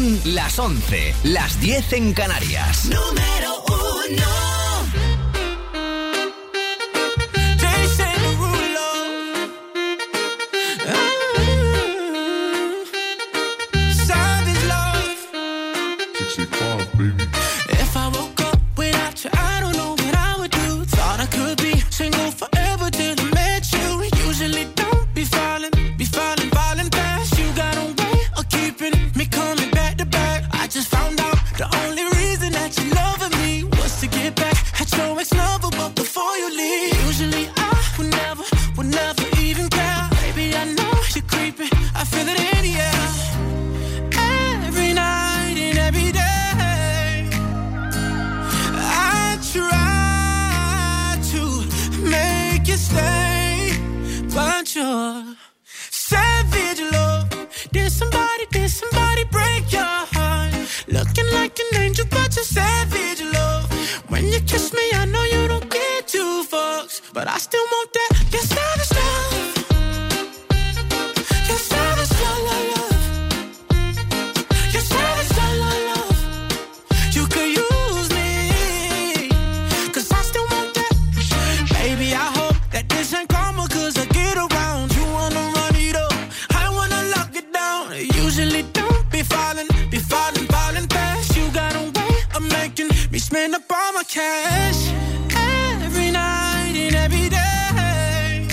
Son las 11, las 10 en Canarias. Número 1. If I woke up without you, I don't know what I would do. Thought I could be single forever till I met you. Usually don't be falling fast. You got a way of keeping me coming back to back. I just found out the only reason that you loving me was to get back at your ex-lover, but before you leave. Usually I would never even care. Baby, I know you're creeping, I feel it in the air. Every night and every day try to make you stay, but you're savage, love. Did somebody break your heart? Looking like an angel, but you're savage, love. When you kiss me, I know you don't get two fucks, but I still want that. You're savage, love. You're savage, love, love, love. You're savage, love, love, love. You could use me. Baby, I hope that this ain't karma, cause I get around. You wanna run it up, I wanna lock it down. Usually don't be falling fast. You got a way of making me spend up all my cash. Every night and every day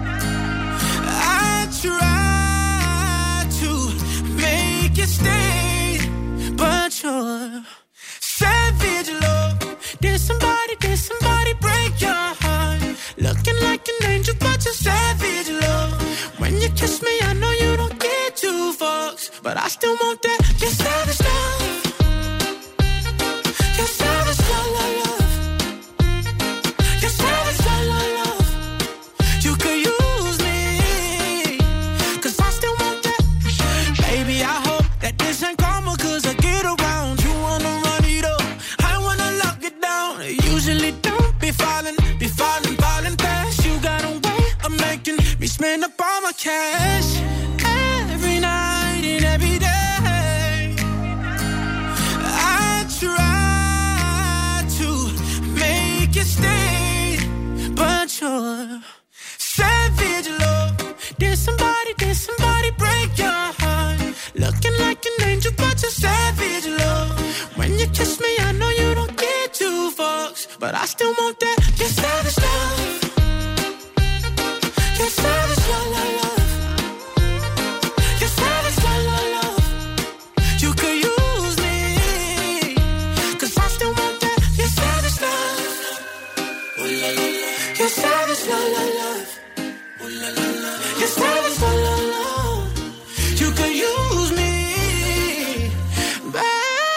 I try to make you stay, but you're savage, love. Did somebody break your heart? Looking like an angel, but you're savage, love. When you kiss me, I know you don't get two fucks, but I still want that. You're savage, love. You're savage, love, love, love. You're savage, love, love, love. You could use me, cause I still want that. Baby, I hope that this ain't karma, cause I get around. You wanna run it up, I wanna lock it down. Usually don't be falling fast. You got a way of making me spend up all my cash. Every night and every day I try to make you stay, but you're savage, love. Did somebody break your heart? Looking like an angel, but you're savage, love. When you kiss me, I know you don't get two fucks, but I still want that. You're savage, love. You're savage, love, love, love. You're savage, love, love, love. You could use me, cause I still want that. You're savage, love. Ooh, la, la, la. You're savage, love, love, love. Ooh, la, la, la. You're savage, love, love, love. You could use me, baby.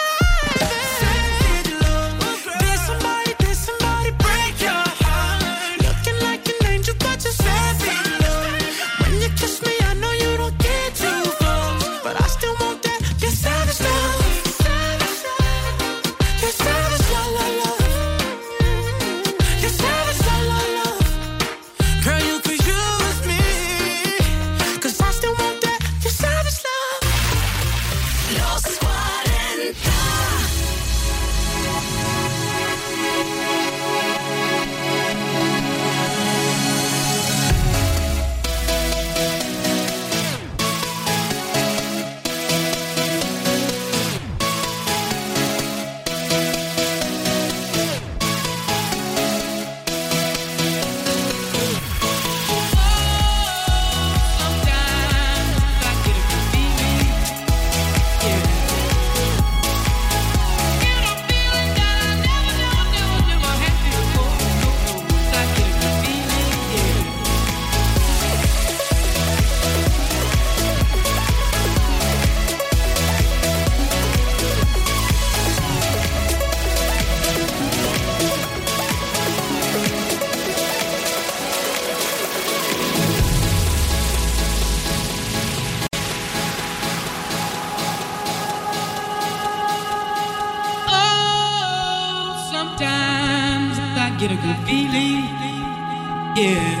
get a good feeling, yeah.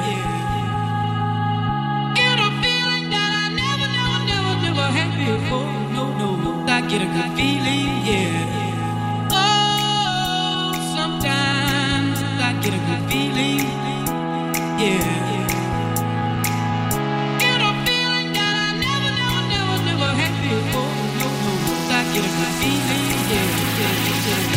Get a feeling that I never had before, no. I get get a good feeling, yeah. Oh, sometimes I get a good feeling, yeah. Get a feeling that I never had before. No, I get a good feeling, yeah.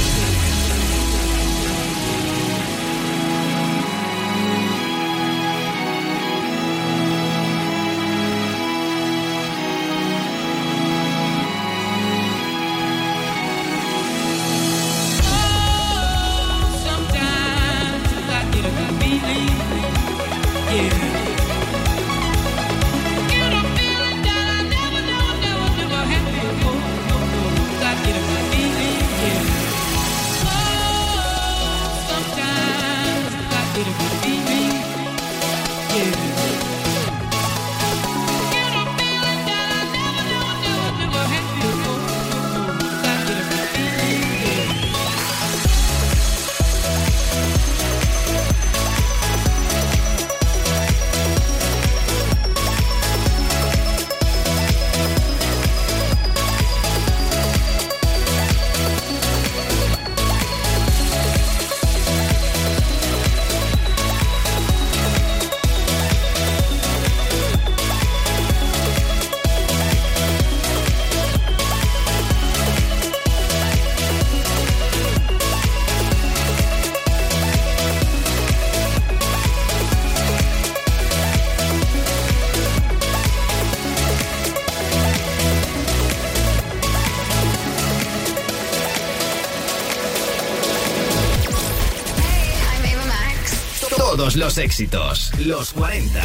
Todos los éxitos, los 40.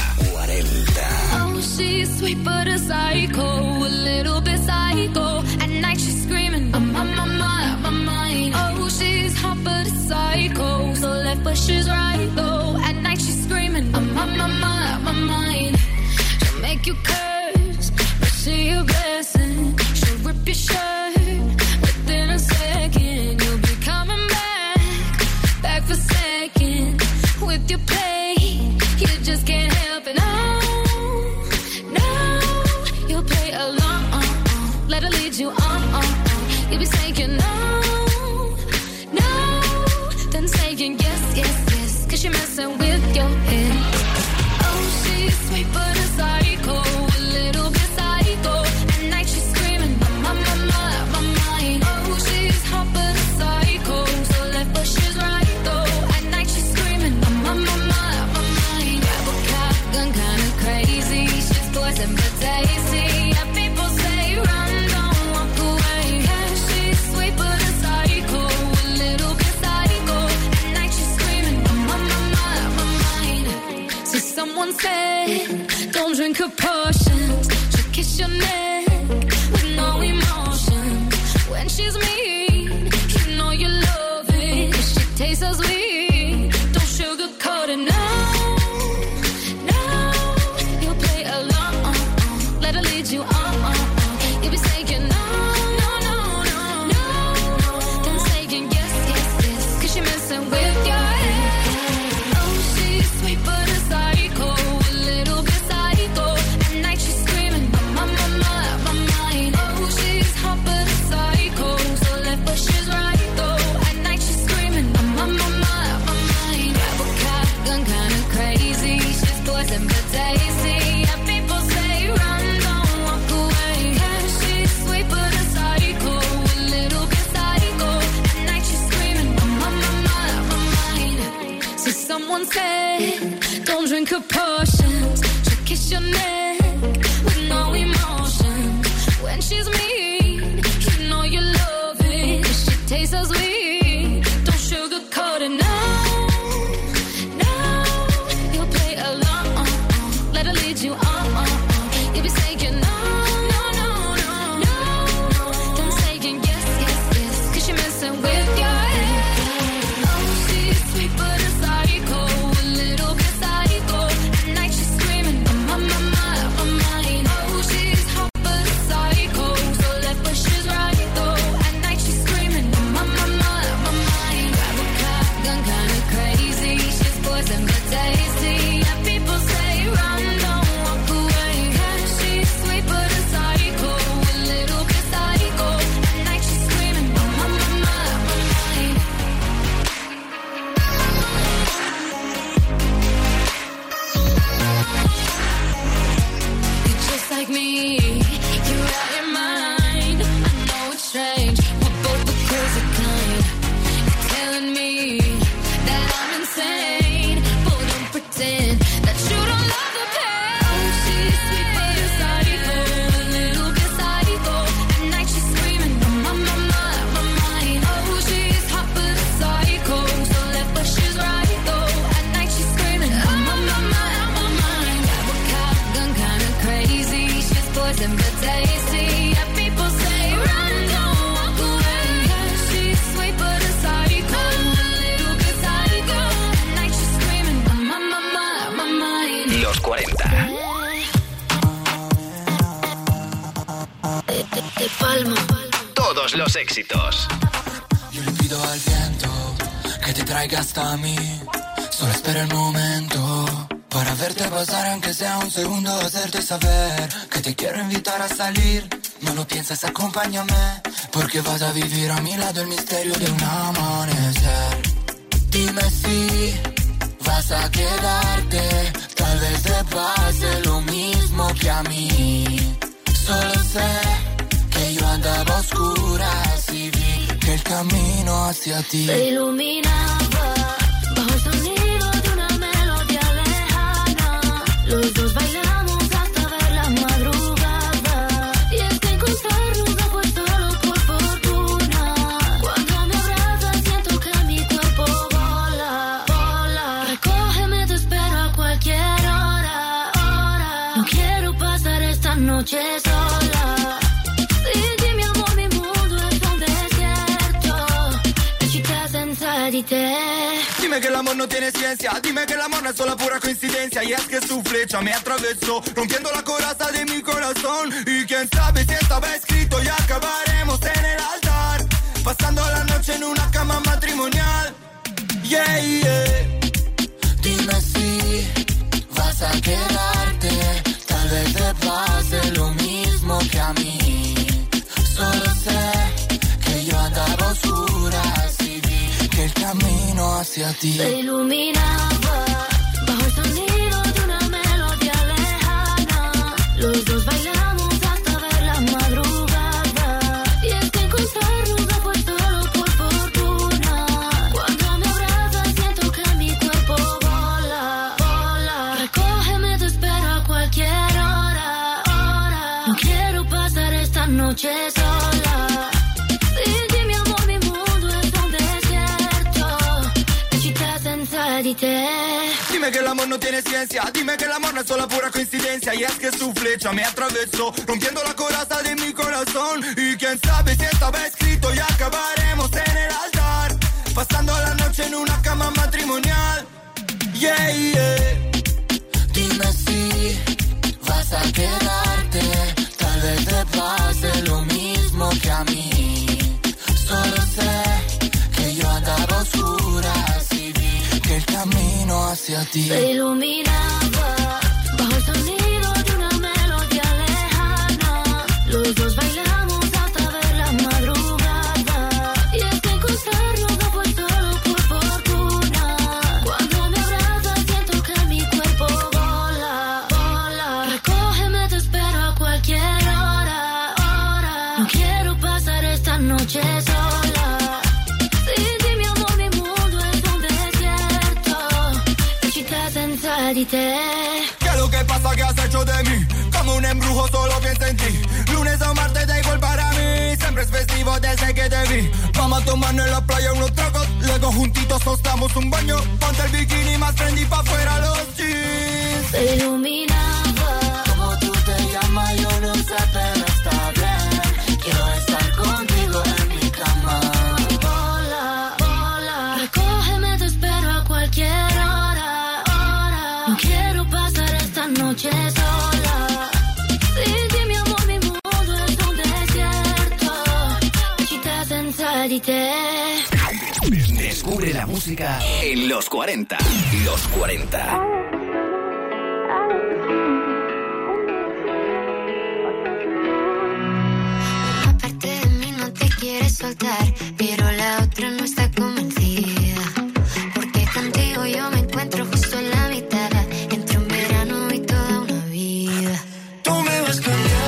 Oh, she's sweet but a psycho, a little bit psycho. At night she's screaming, I'm on my mind. Oh, she's hot but a psycho, so left but she's right though. At night she's screaming, I'm on my mind. She'll make you curse, but she a blessing. She'll rip your shirt within a second. You'll be coming back for second. With your play, you just can't help it. No, you'll play along. Let her lead you on. You'll be saying no, then saying yes, 'cause you're messing with your head. Oh, she's sweet but a psycho, a little bit psycho. At night she's screaming, my mind. Oh, she's hot but a psycho, so left but she's right though. At night she's screaming, my mind. Grab a shotgun, kinda crazy. She's poison but tasty. Yeah, people say run, don't walk away. Yeah, she's sweet but a psycho, a little bit psycho. At night she's screaming, my mind. So someone said, don't drink her potions. She'll kiss your neck with no emotion. When she's mean, you know you love it. 'Cause she tastes so sweet. Don't sugarcoat it, no. You'll play along. Let her lead you on. You'll be saying no. Then saying yes, 'cause you're messing with your head. Oh, she's sweet but a psycho, a little bit psycho. At night she's screaming, my mind. Oh, she's hot but a psycho, so left but she's right though. At night she's screaming, my mind. Grab a shotgun, kinda crazy. She's poison but tasty. Yeah, people say run, don't walk away. Yeah, she's sweet but me you're out your mind. I know it's strange, we're both the crazy kind. You're telling me that I'm insane, but don't pretend that you don't love the pain. Oh, she's sweet but a psycho, a little bit psycho. At night she's screaming, my mind. Oh, she's hot but a psycho, so left but she's right though. At night she's screaming, my mind. Got a cop gun, kinda crazy. She's poison but tasty. Yeah, people say run, don't walk away. She's sweet but a psycho, a little bit psycho. At night she's screaming, my mind. Los 40. De Palma. Todos los éxitos. Yo le pido al viento que te traiga hasta mí. Solo espera el momento para verte pasar, aunque sea un segundo, hacerte saber que te quiero invitar a salir. No lo pienses, acompáñame, porque vas a vivir a mi lado el misterio de un amanecer. Dime si vas a quedarte, tal vez te pase lo mismo que a mí. Solo sé que yo andaba a oscuras y vi que el camino hacia ti se iluminaba bajo el sonido de una melodía lejana. Los dos bailamos hasta ver la madrugada. Y es que encontrarnos no fue solo por fortuna. Cuando me abrazas siento que mi cuerpo vola, vola. Recógeme, te espero a cualquier hora, hora. No quiero pasar esta noche sola. Sin ti, mi amor, mi mundo es un desierto. The she doesn't Dime que el amor no tiene ciencia, dime que el amor no es solo pura coincidencia. Y es que su flecha me atravesó, rompiendo la coraza de mi corazón. Y quién sabe si estaba escrito y acabaremos en el altar, pasando la noche en una cama matrimonial. Yeah, yeah. Dime si vas a quedarte, tal vez te pase lo mismo que a mí. Solo sé que yo andaba a oscuras y vi que el camino hacia ti se iluminaba bajo el sonido de una melodía lejana. Los dos bailamos hasta ver la madrugada. Y es que encontrarnos no fue solo por fortuna. Cuando me abrazas siento que mi cuerpo vola, vola. Recógeme, te espero a cualquier hora, hora. No quiero pasar esta noche sola. Sin ti, mi amor, mi mundo es un desierto. The she doesn't Dime que el amor no tiene ciencia, dime que el amor no es solo pura coincidencia. Y es que su flecha me atravesó, rompiendo la coraza de mi corazón. Y quién sabe si estaba escrito y acabaremos en el altar, pasando la noche en una cama matrimonial. Yeah, yeah. Dime si vas a quedarte, tal vez te pase lo mismo que a mí. Solo sé que yo andaba a oscuras y vi que el camino hacia ti se iluminaba bajo el sonido de una melodía lejana. Los dos bailamos hasta ver la madrugada. Y es que encontrarnos no fue solo por fortuna. Cuando me abrazas siento que mi cuerpo vola, vola. Recógeme, te espero a cualquier hora, hora. No quiero pasar esta noche sola. Sin ti, mi amor, mi mundo es un desierto. The she doesn't ¿qué es lo que pasa? ¿Qué has hecho de mí? Como un embrujo solo pienso en ti. Lunes o martes da igual para mí, siempre es festivo desde que te vi. Vamos a tomarnos en la playa unos tragos, luego juntitos nos damos un baño. Ponte el bikini más trendy pa' afuera los jeans. Se iluminaba como tú te llamas, yo no sé, pero está bien. Quiero estar contigo en mi cama. Vola, vola. Recógeme, te espero a cualquier hora, hora. No quiero pasar esta noche sola. Sin ti, mi amor, mi mundo es un desierto. She doesn't Descubre la música en los 40. Los 40. Una parte de mí no te quiere soltar, pero la otra no está convencida. Porque contigo yo me encuentro justo en la mitad, entre un verano y toda una vida. Tú me vas cambiando.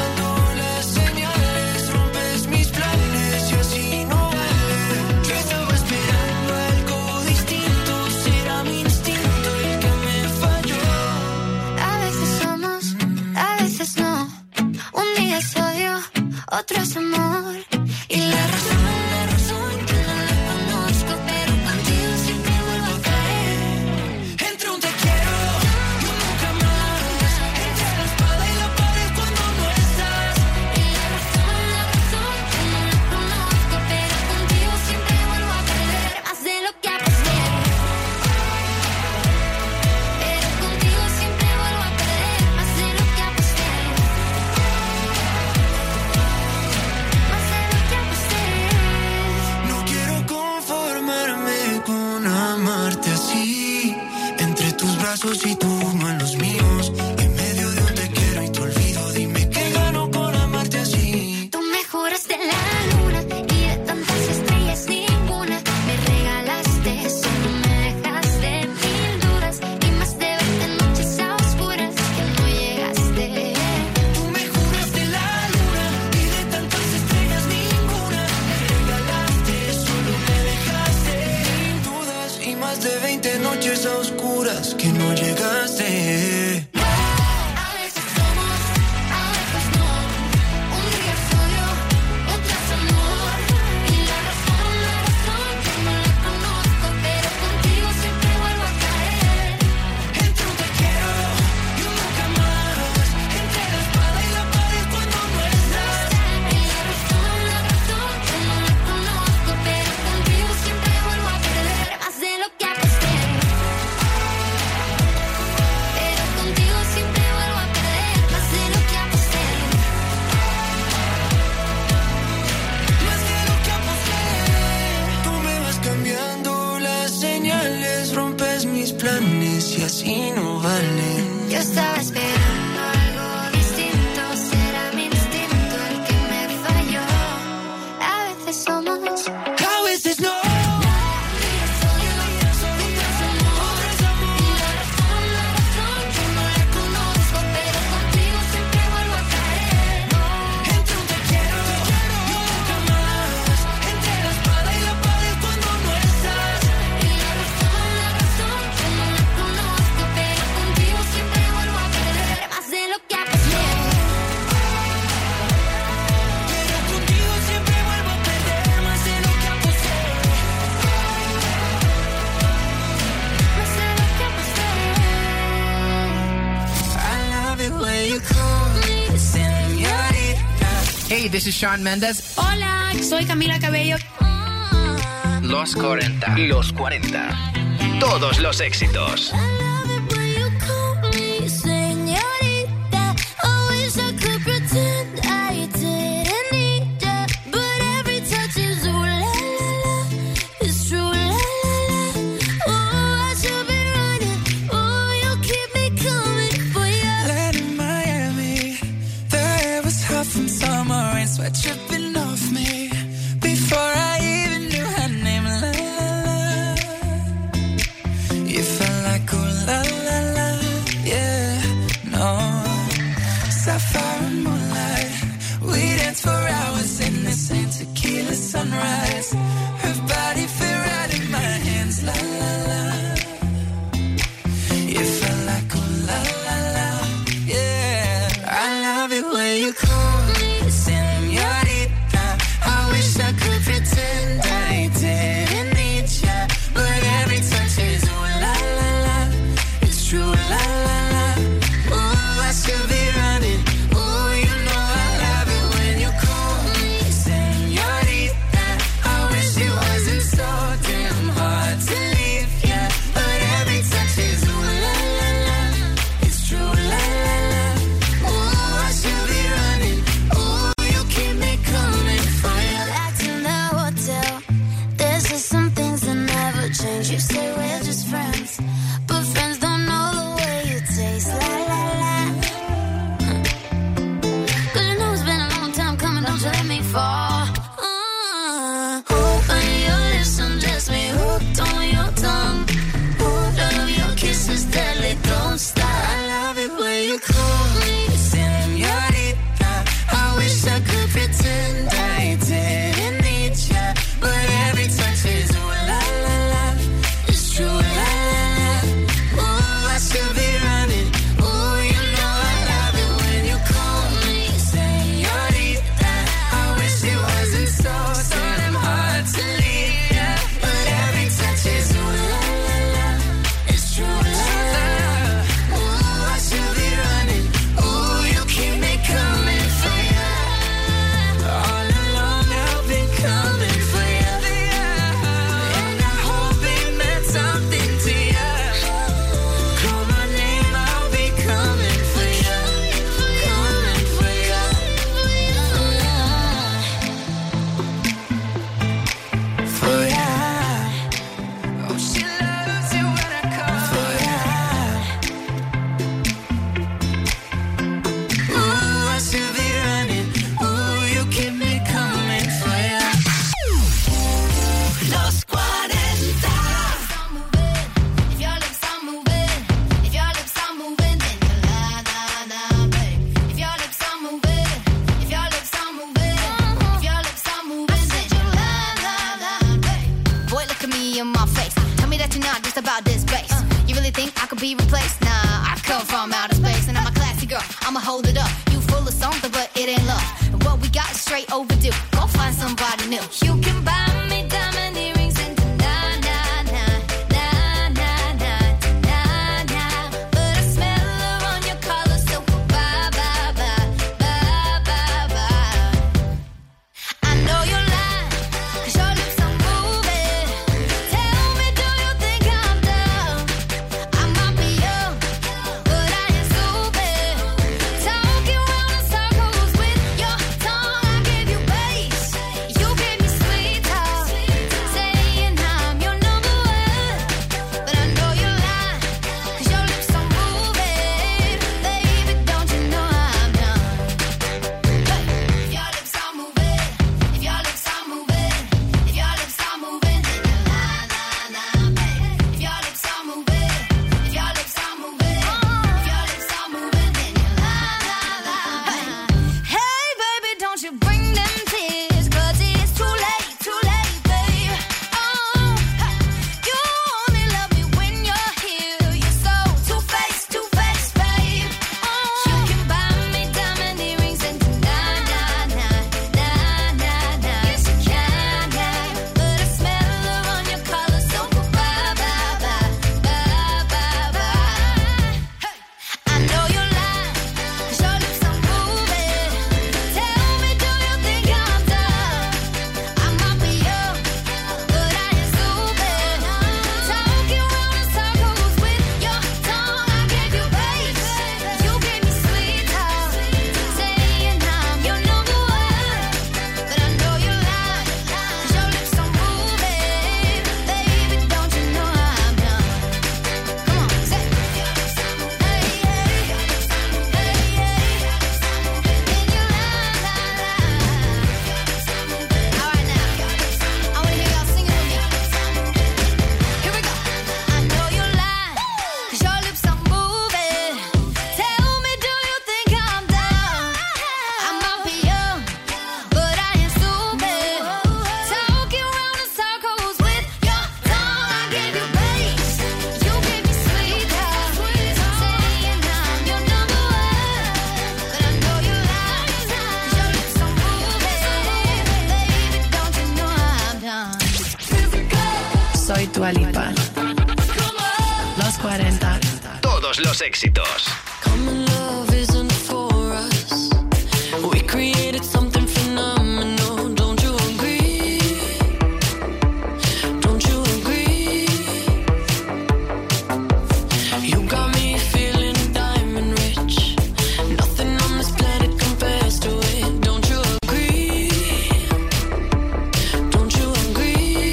día soy yo, otro es amor. Y la razón yo no la conozco, pero contigo siempre vuelvo a caer. Entre un te quiero y un nunca más, entre la espada y la pared cuando no estás. Y la razón yo no la conozco, pero contigo siempre vuelvo a perder. Más de lo que aposté, pero contigo siempre vuelvo a perder. Más de lo que aposté, más de lo que aposté. No quiero conformarme con amarte así, entre tus brazos y tu mano en los míos, en medio de un te quiero y te olvido. Dime qué gano con amarte así. Tú me juraste la luna y de tantas estrellas ninguna. Me regalaste, solo me dejaste mil dudas y más de 20 noches a oscuras que no llegaste. Tú me juraste la luna y de tantas estrellas ninguna. Me regalaste, solo me dejaste sin dudas y más de 20 noches a oscuras que no llegaste. A veces somos, a veces no. Un día soy yo, otro es amor. Y la razón yo no la conozco, pero contigo siempre vuelvo a caer. Entre un te quiero y un nunca más, entre la espada y la pared cuando no estás. Y la razón yo no la conozco, pero contigo siempre vuelvo a perder. Más de lo que aposté, pero contigo siempre vuelvo a perder. Más de lo que aposté, Más de lo que aposté. Tú me vas cambiando las señales, rompes mis planes y así no valen. yo estaba esperando algo distinto. Será mi instinto el que me falló. A veces somos, A veces no. soy yo, otro es amor. Y la razón yo no la conozco, pero contigo siempre vuelvo a caer. Entre un te quiero y un nunca más, entre la espada y la pared cuando no estás. Y la razón yo no la conozco, pero contigo siempre vuelvo a perder. Más de lo que aposté, Pero contigo siempre vuelvo a perder más de lo que aposté. más de lo que aposté. I love it when you call me señorita. Hey, this is Shawn Mendes. Hola, soy Camila Cabello. Los 40. Los 40. Todos los éxitos. Land in Miami, the air was hot from summer rain, sweat dripping off me. Before I even knew her name, la la la. You felt like ooh la la la, yeah, no. Sapphire and moonlight, we danced for hours in the same tequila sunrise. Her body fit right in my hands, la la la. You felt like ooh la la la, yeah. I love it when you call me señorita. I wish I could pretend I didn't need ya, but every touch is ooh la la la. It's true la la la. Ooh, I should be running. Ooh, you know I love it when you call me señorita. I wish you straight overdue. Go find somebody new. You can buy me diamond earrings and but I smell her on your collar, so bye, bye, bye, bye, bye, bye. I know you're lying, 'cause your lips are moving. Tell me, do you think I'm dumb? I might be young, but I ain't stupid. Talking round in circles with your tongue. I gave you bass, you gave me sweet talk, saying I'm your number one. But I know you're lying, 'cause your lips are moving. Baby, don't you know I'm done? Hey, if your lips are moving, if your lips are moving, if your lips are moving, then you lie, lie, lie, baby. If your lips are moving, if your lips are moving, if your lips are moving, then you lie, lie, lie, baby. Hey, baby, don't you bring them tears, 'cause it's too late, babe. Oh, hey, you only love me when you're here. You're so two-faced, babe. Oh, you can buy me diamond earrings and yes you can, but I smell her on your collar, so bye, bye, bye, bye, bye, bye. Hey, I know you're lying, 'cause your lips are moving. Tell me, do you think I'm dumb? I might be young, but I ain't stupid. Talking round in circles with your tongue. I gave you bass, you gave me sweet talk, saying I'm your number one. But I know you're lying, 'cause your lips are moving. Baby, don't you know I'm done? Come on, say it. Your lips are moving. Hey, hey, your lips are moving. Hey, hey, your lips are moving. Then you lie, lie, lie. Your lips are moving. All right now, your lips are moving. I wanna hear y'all singing with me. Your lips are moving. Here we go. I know you're lying, 'cause your lips are moving. Tell me, do you think I'm dumb? I might be young, but I ain't stupid. Talking round in circles with your tongue. I gave you bass, you gave me sweet talk, saying I'm your number one. But I know you're lying, 'cause your lips are moving. Baby, don't you know I'm done? Soy Dua Lipa. Los 40. Todos los éxitos. Common love isn't for us. We created something phenomenal. Don't you agree? Don't you agree? You got me feeling diamond rich. Nothing on this planet compares to it. Don't you agree? Don't you agree?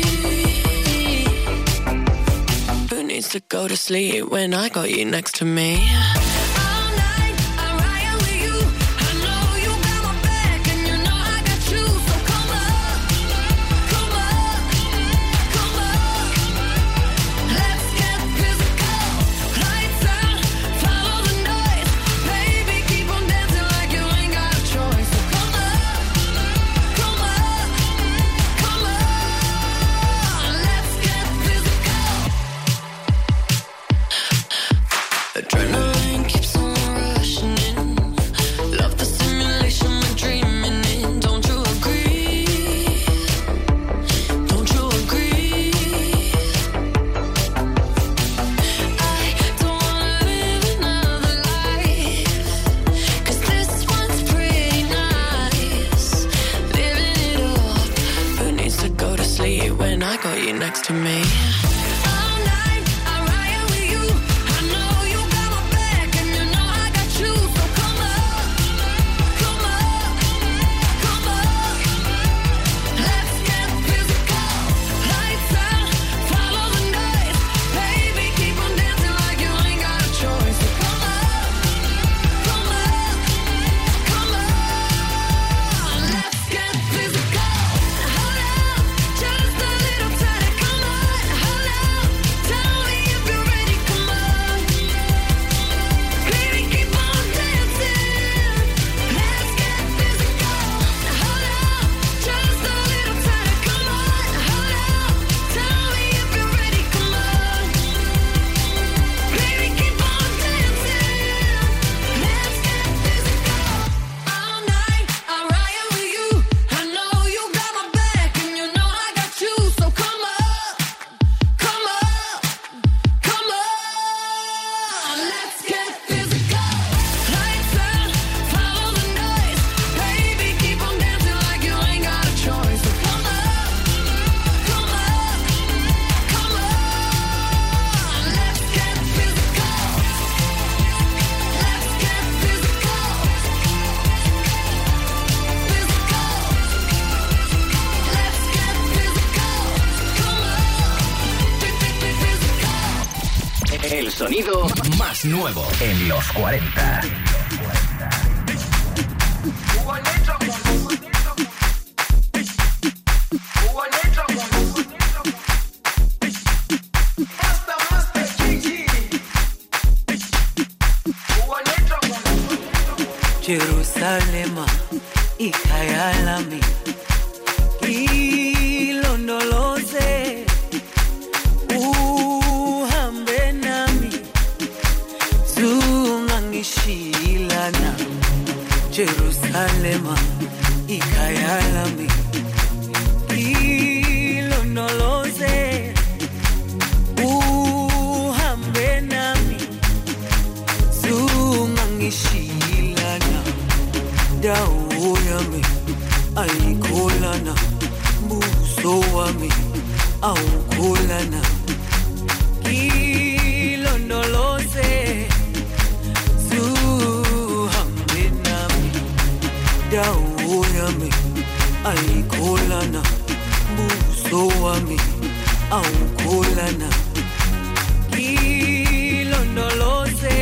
Who needs to go to sleep when I got you next to me? All night, I ride with you. I know you got my back, and you know I got you. So come up, come up, come up. Let's get physical. Lights out, follow the noise. Baby, keep on dancing like you ain't got a choice. So come up, come up, come up. Let's get physical. Adrenaline keeps on rushing in. Love the simulation we're dreaming in. Don't you agree? Don't you agree? I don't wanna live another life, 'cause this one's pretty nice. Living it up. Who needs to go to sleep when I got you next to me? All night, I ride with you. I know you got my back, and you know I got you. So come up, come up, come up. Let's get physical. Lights out, follow the noise. Baby, keep on dancing like you ain't got a choice. So come up, come up, come up. Let's get physical. Hold up, just a little tighter. Come on, hold sonido más nuevo en los 40. Jerusalema ikayalami ilondoloze uhambe nami zungangishilana Jerusalema ikayalami ilondoloze uhambe nami zungangishilana dawo yami ayikholana buso wami awukholana ilondoloze zuhambe nami dawo yami ayikholana buso wami awukholana ilondoloze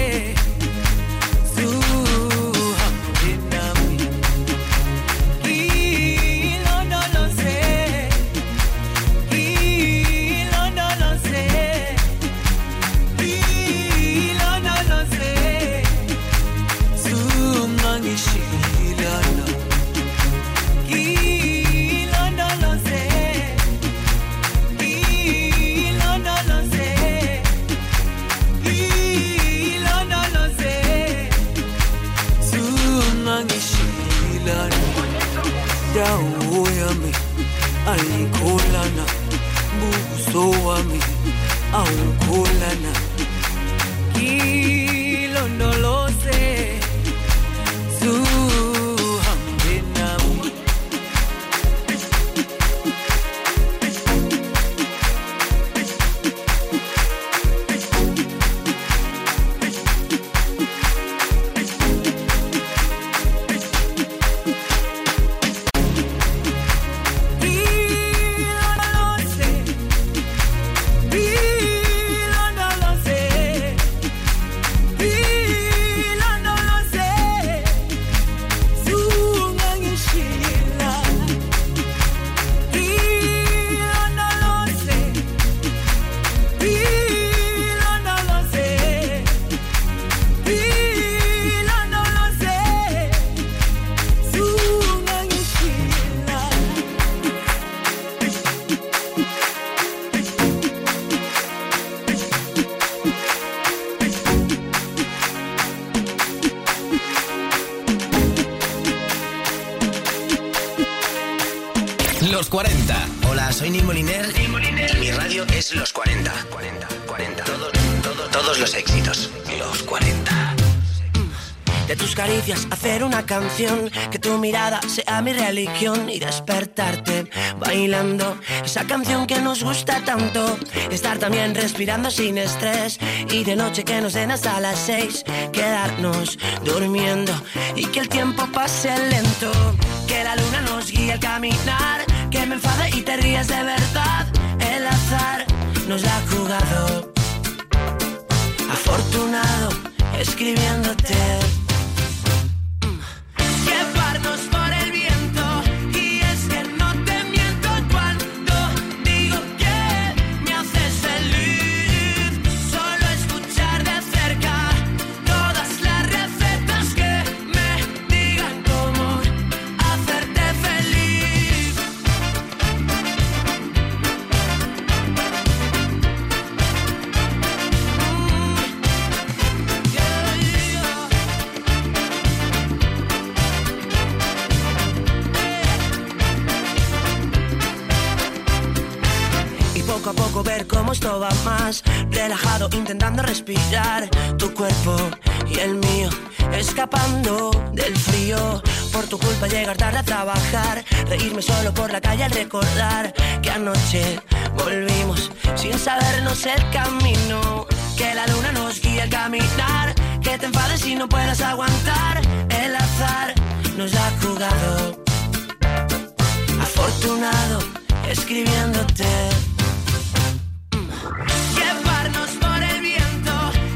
dawo yami ayikholana buso wami awukholana ilondoloze zuhambe nami Los 40. Hola, soy Nick Moliner y mi radio es Los 40. 40. Todos los éxitos. Los 40. De tus caricias hacer una canción, que tu mirada sea mi religión y despertarte bailando esa canción que nos gusta tanto. Estar también respirando sin estrés y de noche que nos den hasta las 6, quedarnos durmiendo y que el tiempo pase lento, que la luna nos guíe al caminar, que me enfade y te rías de verdad. El azar nos la ha jugado, afortunado escribiéndote. Llevarnos por el viento, y es que no te miento cuando digo que me haces feliz. Solo escuchar de cerca todas las recetas que me digan cómo hacerte feliz. Poco a poco ver cómo esto va más relajado, intentando respirar tu cuerpo y el mío, escapando del frío. Por tu culpa llegar tarde a trabajar, reírme solo por la calle al recordar que anoche volvimos sin sabernos el camino, que la luna nos guía al caminar, que te enfades y no puedas aguantar. El azar nos ha jugado, afortunado escribiéndote. Llevarnos por el viento,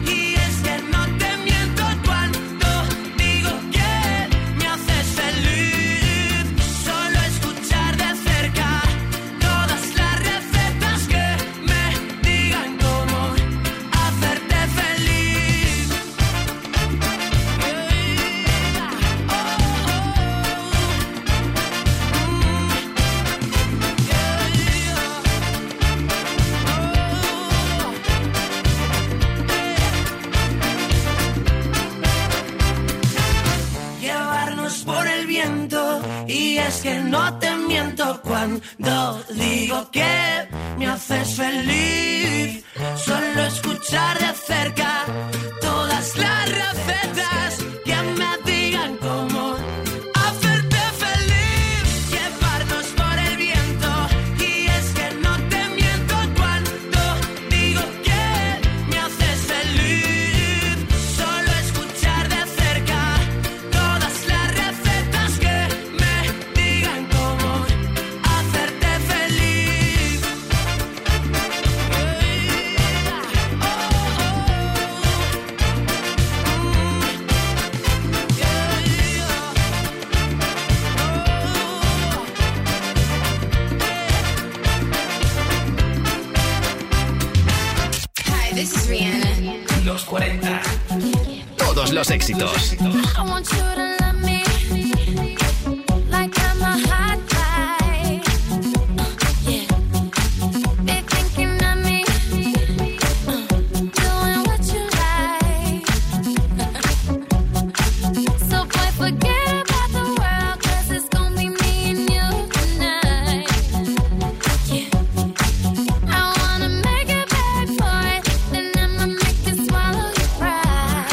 viento. Y es que no te miento cuando digo que me haces feliz. Solo escuchar de cerca todas las recetas que me digan cómo hacerte feliz. Llevarnos por el viento. Y es que no te miento cuando digo que me haces feliz. Solo escuchar de cerca todas las recetas que me digan cómo hacerte feliz. Hi, this is Rihanna. Los 40. Todos los éxitos. I want you to love me like I'm a hot guy. Yeah. Be thinking of me, doing what you like. So boy, forget about the world, 'cause it's gonna be me and you tonight. Yeah. I wanna make it back for it, then I'ma make you swallow your pride.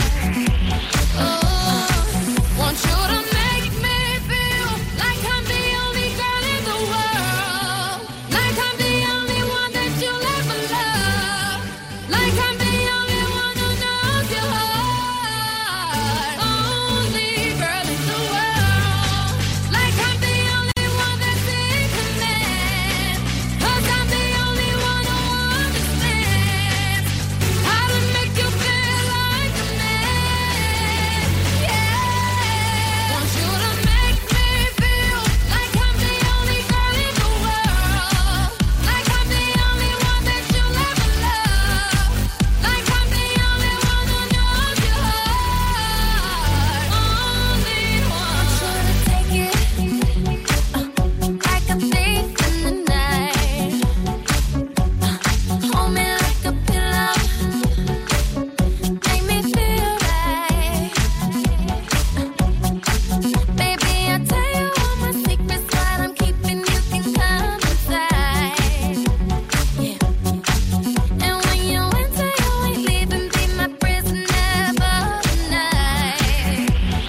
Want you to make me feel like I'm the only girl in the world, like I'm the only one that you'll ever love, like I'm the only one who knows your heart, only girl in the world, like I'm the only one that's in command, 'cause I'm the only one who understands how to make you feel like a man. Yeah. Want you to make me feel like I'm the only girl in the world, like I'm the only one that you'll ever love, like I'm the only one who knows your heart, only one. Want you to take it like a thief in the night. Hold me like a pillow, make me feel right. Baby, I'll tell you all my secrets while I'm keeping you can come inside. Yeah. And when you enter, you ain't leaving, be my prisoner for the night.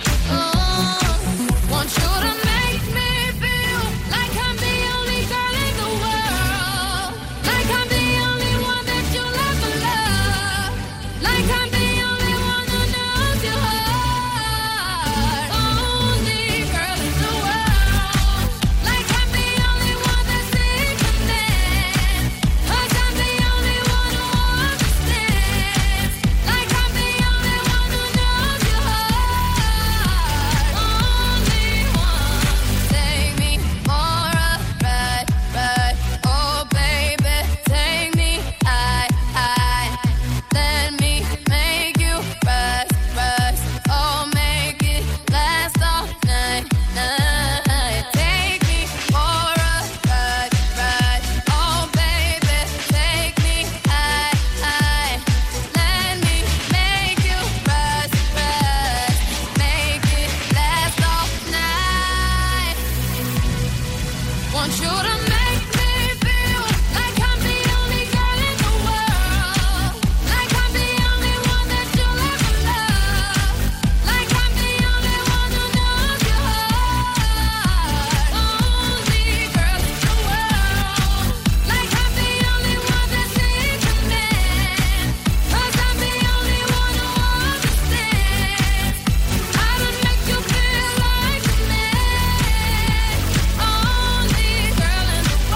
Want you to make me feel like I'm the only girl in the world, like I'm the only one that you'll ever love, like I'm the only one who knows your heart, only girl in the world, like I'm the only one that's in command, 'cause I'm the only one who understands, like I'm the only one who knows your heart, only one. Take me for a ride, ride, oh baby, take me high, high. Let me make you rise, rise, oh make it last all night, night. Take me for a ride, ride, oh baby, take me high, high. Let me make you rise, rise, make it last all night. Want you to make me feel like I'm the only girl in the world, like I'm the only one that you'll ever love, like I'm the only one who knows your heart, only girl in the world, like I'm the only one that's in command, 'cause I'm the only one who understands how to make you feel like a man, only girl in the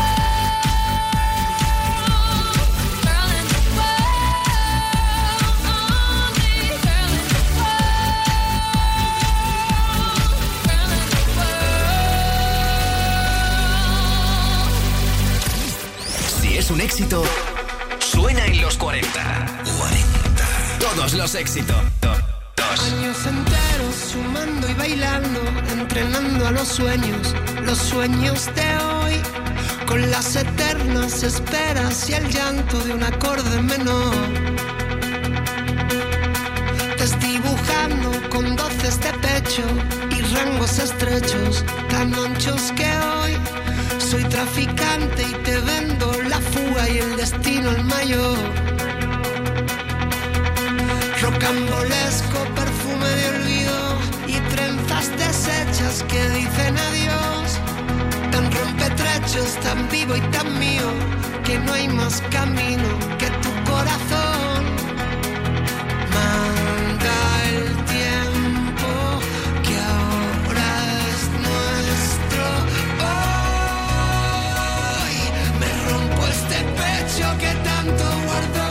Si es un éxito, suena en los 40. 40. Todos los éxitos. Años enteros sumando y bailando, entrenando a los sueños de hoy, con las eternas esperas y el llanto de un acorde menor. Desdibujando con doces de pecho y rangos estrechos, tan anchos que hoy soy traficante y te vendo la fuga y el destino el mayor. Rocambolesco perfume de olvido y trenzas deshechas que dicen adiós. Tan rompetrechos, tan vivo y tan mío, que no hay más camino que tu corazón. Manda el tiempo que ahora es nuestro. Hoy me rompo este pecho que tanto guardó.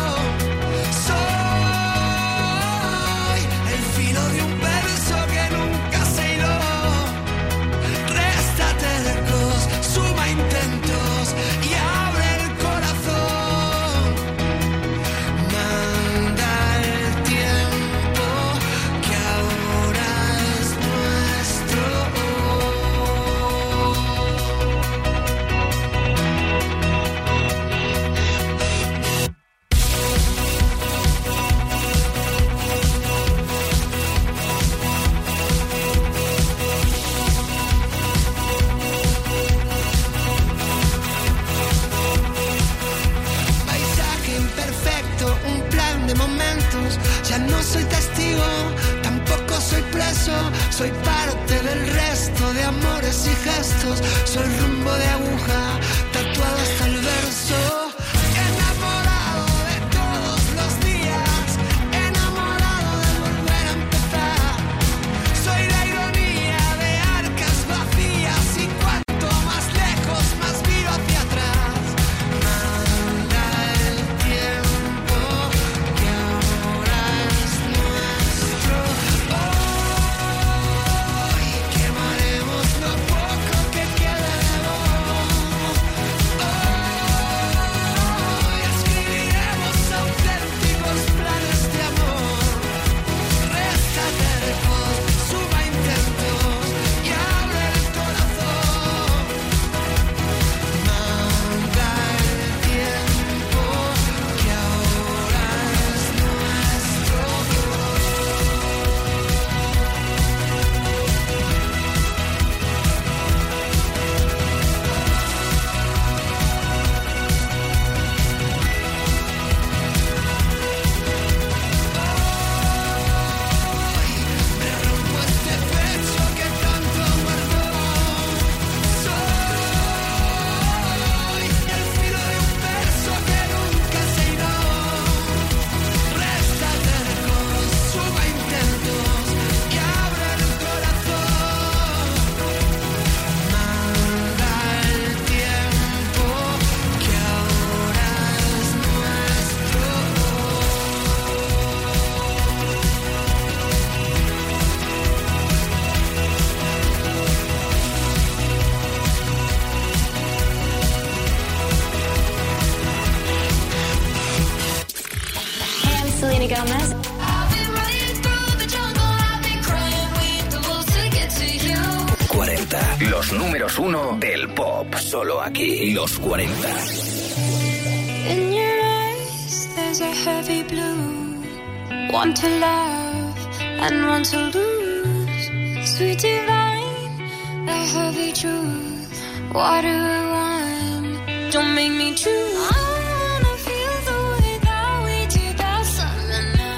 Soy el filo de un verso que nunca se hiló. Réstate lejos, suma intentos y abre el corazón. Manda el tiempo que ahora es nuestro. Paisaje imperfecto, un plan de momentos. Ya no soy testigo, tampoco soy preso. Soy parte del resto de amores y gestos. Soy rumbo de aguja, tatuado hasta el verso. Enamorado de todos los días, enamorado de volver a empezar. Soy la ironía de arcas vacías y cuanto más lejos, más miro hacia atrás. Manda el tiempo que ahora es nuestro. Hoy quemaremos lo poco que queda de vos. Hoy escribiremos auténticos planes de amor. Réstate lejos, suma intentos y abre el corazón. Manda el tiempo que ahora es nuestro. Me rompo este pecho que tanto guardó. Soy el filo de un verso que nunca se irá. Réstate lejos, suma intentos y abre el corazón. Manda el tiempo que ahora es nuestro. Hey, I'm Selena Gomez. I've been running through the jungle, I've been crying with the wolves to get to you. 40. Los números 1 del pop. Solo aquí. Los 40. In your eyes, there's a heavy blue. One to love and one to lose. Sweet divine, the heavy truth. What do I want? Don't make me choose. I wanna feel the way that we did that summer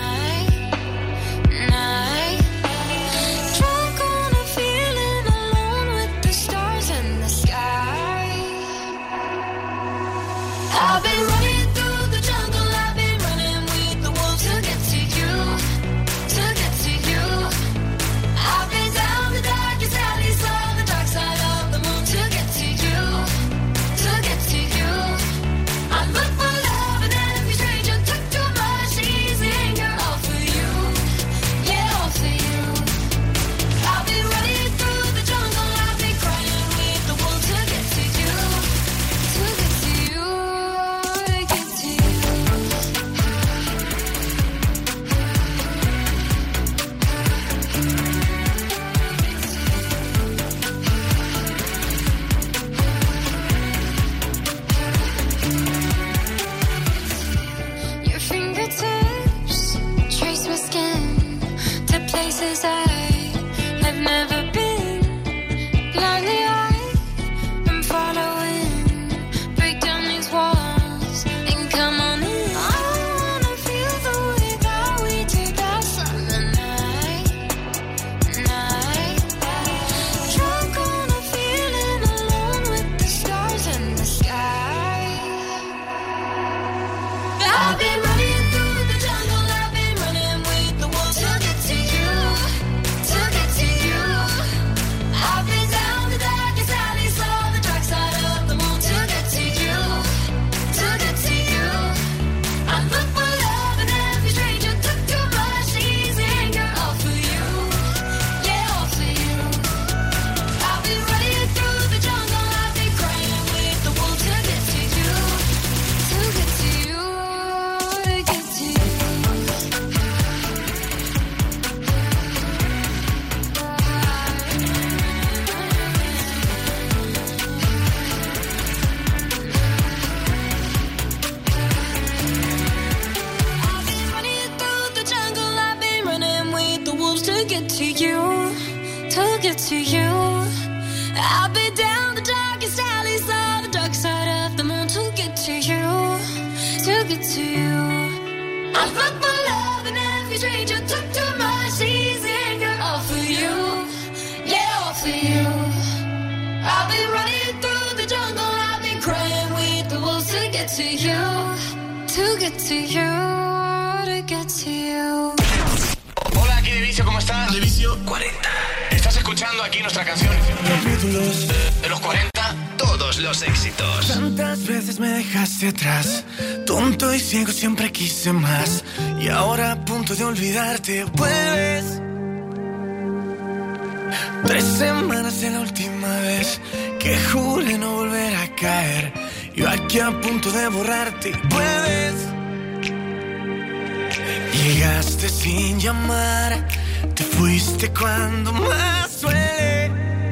night. Drunk on a feeling alone with the stars in the sky. I've been running through the jungle, I've been running with the wolves to get to you, to get to you. I've been down the darkest alleys, saw the dark side of the moon to get to you, to get to you. I get to you. I'll be down the darkest alleys of the dark side of the moon to get to you, to get to you. I put my love in every stranger, took too much easy anger. All for you, yeah, all for you. I'll be running through the jungle, I'll be crying with the wolves to get to you, to get to you, to get to you. Hola, aquí Divicio, ¿cómo estás? Divicio 40. Estás escuchando aquí nuestra canción. Capítulos de los 40. Todos los éxitos. Tantas veces me dejaste atrás, tonto y ciego siempre quise más, y ahora a punto de olvidarte vuelves. 3 semanas de la última vez que juré no volver a caer, yo aquí a punto de borrarte y vuelves. Llegaste sin llamar, te fuiste cuando más duele.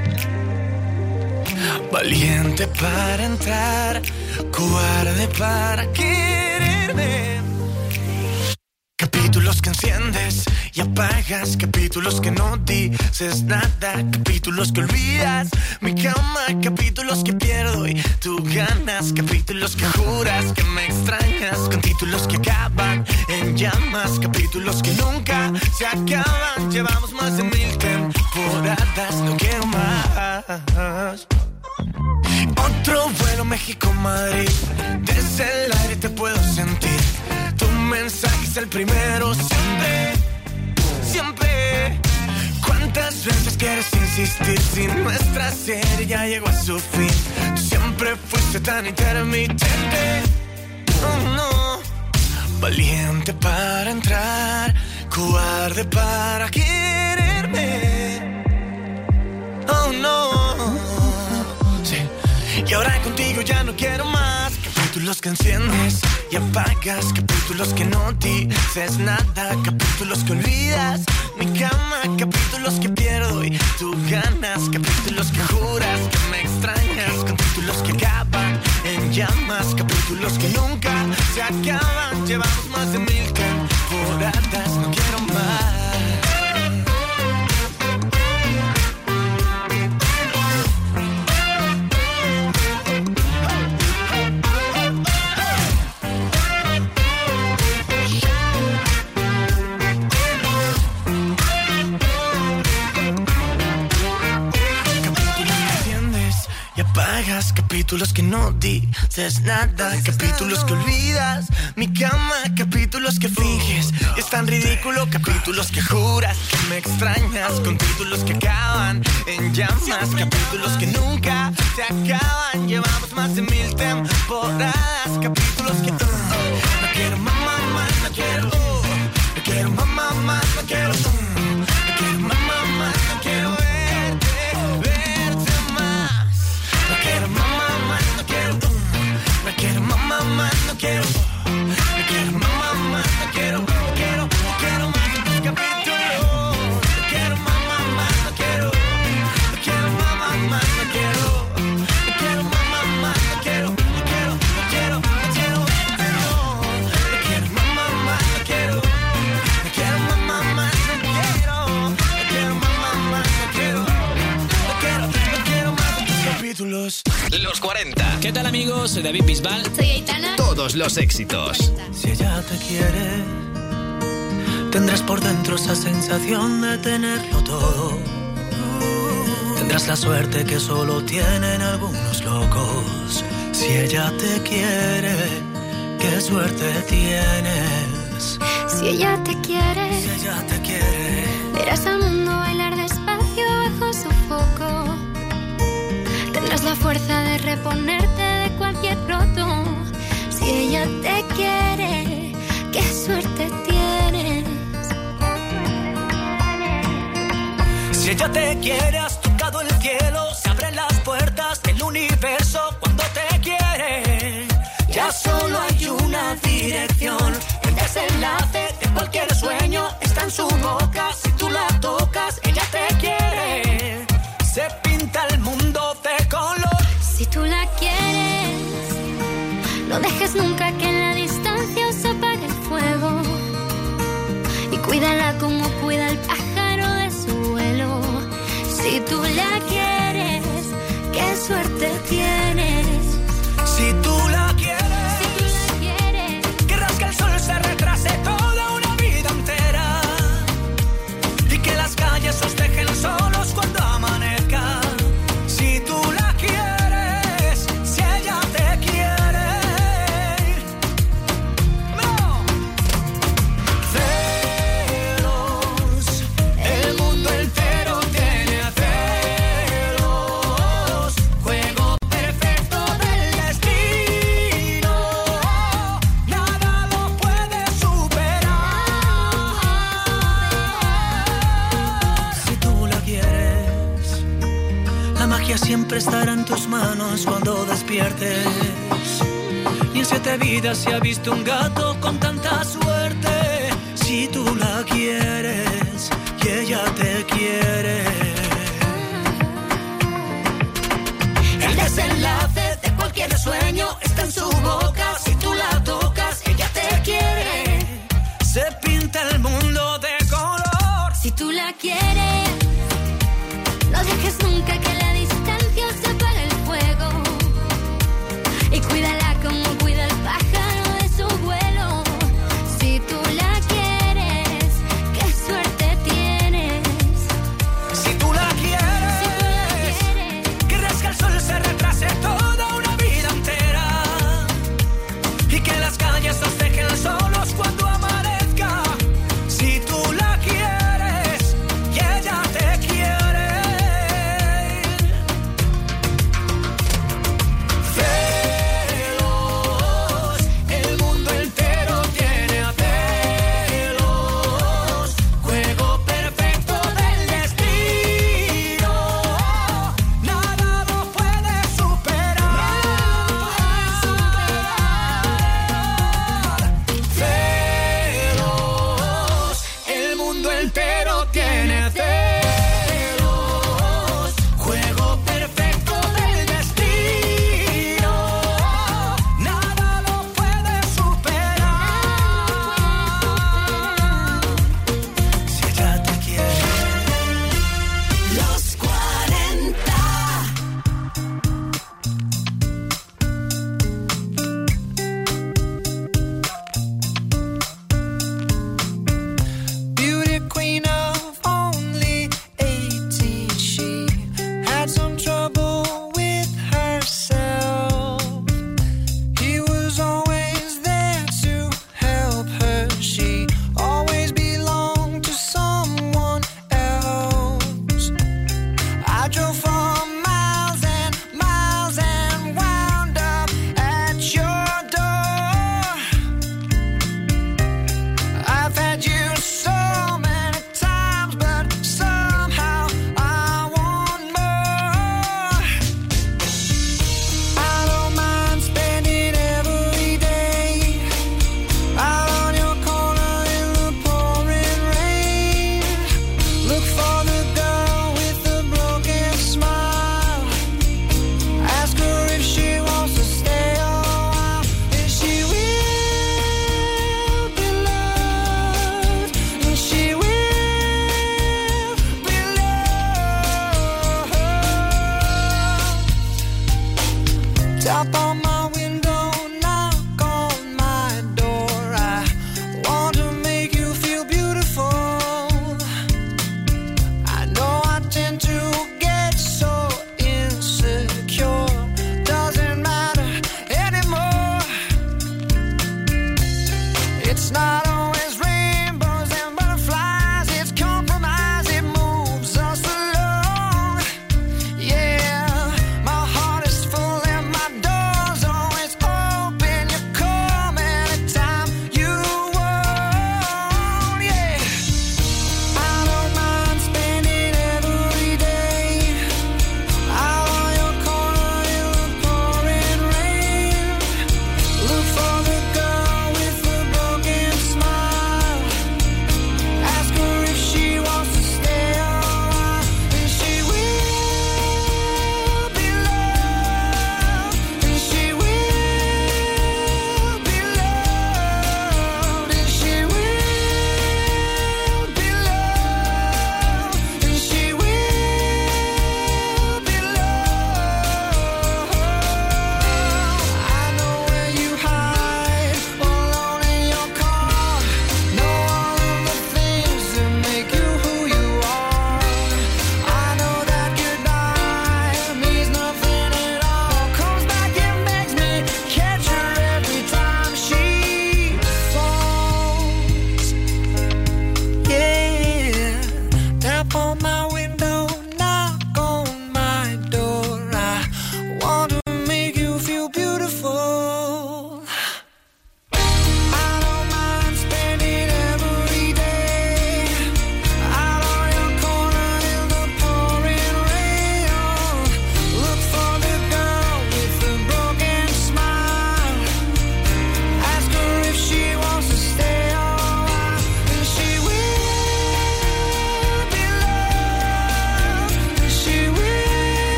Valiente para entrar, cobarde para quererme. Capítulos que enciendes y apagas, capítulos que no dices nada, capítulos que olvidas mi cama, capítulos que pierdo y tú ganas, capítulos que juras que me extrañas, con títulos que acaban en llamas, capítulos que nunca se acaban. Llevamos más de 1000 temporadas, no quiero más. Otro vuelo México-Madrid, desde el aire te puedo sentir. Tu mensaje es el primero, siempre, siempre. ¿Cuántas veces quieres insistir si nuestra serie ya llegó a su fin? Tú siempre fuiste tan intermitente, oh no. Valiente para entrar, cobarde para quererme, oh no. Sí. Y ahora contigo ya no quiero más. Capítulos que enciendes y apagas, capítulos que no dices nada, capítulos que olvidas mi cama, capítulos que pierdo y tú ganas, capítulos que juras que me extrañas, capítulos que acaban en llamas, capítulos que nunca se acaban. Llevamos más de 1000 temporadas, no quiero más. Capítulos que no dices nada, capítulos que olvidas mi cama, capítulos que finges es tan ridículo, capítulos que juras que me extrañas, con títulos que acaban en llamas, capítulos que nunca se acaban. Llevamos más de 1000 temporadas, capítulos que no quiero más, no quiero, no quiero más, no quiero, no quiero más, no quiero verte más, no quiero más. No quiero mamá, no quiero, no quiero mamá, no quiero, no quiero, no quiero más de tus capítulos. No quiero mamá, no quiero, no quiero mamá, no quiero, no quiero mamá, no quiero, no quiero, no quiero, no quiero, no quiero mamá, no quiero, no quiero mamá, no quiero, no quiero mamá, no quiero, no quiero, no quiero más de tus capítulos. Los 40. ¿Qué tal, amigos? Soy David Bisbal. Soy Aitana. Todos los éxitos. Si ella te quiere, tendrás por dentro esa sensación de tenerlo todo. Tendrás la suerte que solo tienen algunos locos. Si ella te quiere, qué suerte tienes. Si ella te quiere, Si ella te quiere, verás al mundo bailar despacio bajo su foco. Tendrás la fuerza de reponerte de cualquier roto. Si ella te quiere, qué suerte tienes. si ella te quiere, has tocado el cielo. Se abren las puertas del universo cuando te quiere. Ya solo hay una dirección. El desenlace de cualquier sueño está en su boca. Si tú la tocas, ella te quiere. Se pinta el mundo de color. Si tú la quieres, no dejes nunca que en la distancia os apague el fuego. Y cuídala como cuida el pájaro de su vuelo. Si tú suerte tienes. Si tú la quieres, querrás que el sol se retrase toda una vida entera y que las calles os dejen solos cuando amanezca. Si tú la quieres, si ella te quiere. ¡No! Celos, el mundo entero tiene celos. Juego perfecto del destino, nada lo puede superar. Si tú la quieres, la magia siempre estará en tus manos cuando despiertes. Ni en 7 vidas se ha visto un gato con tanta suerte. Si tú la quieres y ella te quiere. El desenlace de cualquier sueño está en su boca. Si tú la tocas, ella te quiere. Se pinta el mundo de color. Si tú la quieres, no dejes nunca que la distancia se apague el fuego. Y cuídala como cuida el pájaro de su vuelo. Si tú la quieres, qué suerte tienes. Si tú la quieres, querrás que el sol se retrase toda una vida entera y que las calles os dejen solos cuando amanezca. Si tú la quieres y ella te quiere. Celos, el mundo entero tiene celos. Juego perfecto del destino, nada lo puede superar. Celos, el mundo entero tiene celos. Juego perfecto del destino, nada lo puede superar. Si ella te quiere. Los 40. Beauty queen of only 18, she had some trouble with herself. He was always there to help her. She always belonged to someone else. I drove for miles and miles and wound up at your door. I've had you so many times, but somehow I want more. I don't mind spending every day out on your corner in the pouring rain. Look for the girl with the broken smile. Ask her if she wants to stay a while, and she will be loved, and she will be loved. Tap on my window, knock on my door. I want to make you feel beautiful. I know I tend to get so insecure. Doesn't matter anymore. It's not always rainbows and butterflies. It's compromise. It moves us along. Yeah, my heart is full and my door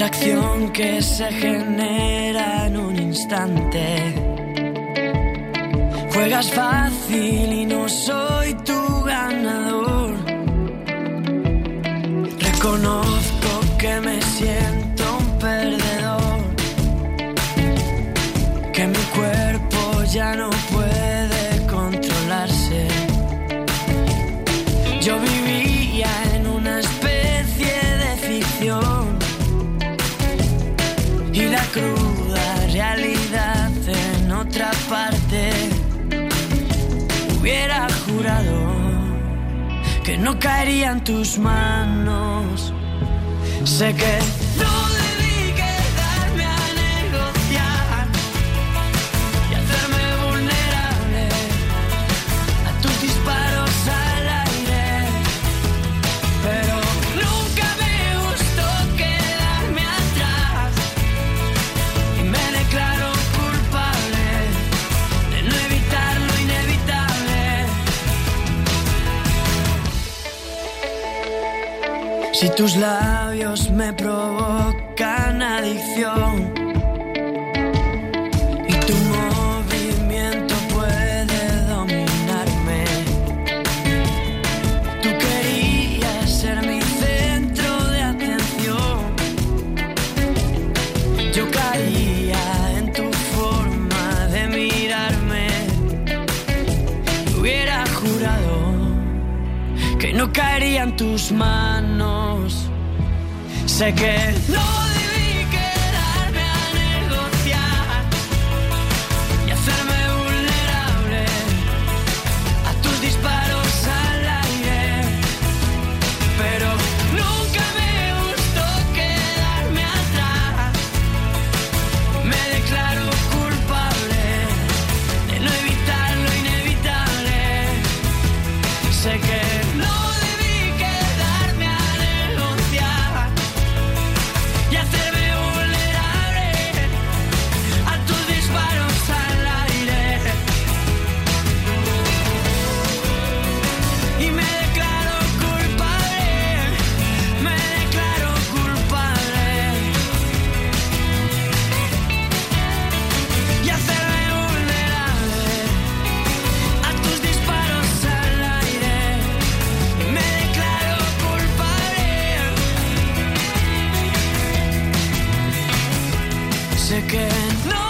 atracción que se genera en un instante. Juegas fácil y no soy tu ganador. Reconozco que me siento un perdedor, que mi cuerpo ya no puede controlarse. Yo vivía en una especie de ficción y la cruda realidad en otra parte. Hubiera jurado que no caería en tus manos. Sé que no debí quedarme a negociar y hacerme vulnerable a tus disparos al aire, pero nunca me gustó quedarme atrás y me declaro culpable de no evitar lo inevitable. Si tus labios me provocan adicción y tu movimiento puede dominarme, tú querías ser mi centro de atención. Yo caía en tu forma de mirarme. Hubiera jurado que no caería en tus manos. Sé que no debí quedarme a negociar y hacerme vulnerable a tus disparos al aire, pero nunca me gustó quedarme atrás. Me declaro culpable de no evitar lo inevitable. Sé que no debí quedarme a negociar y hacerme vulnerable a tus disparos al aire, y me declaro culpable, me declaro culpable, y hacerme vulnerable a tus disparos al aire, y me declaro culpable. Sé que no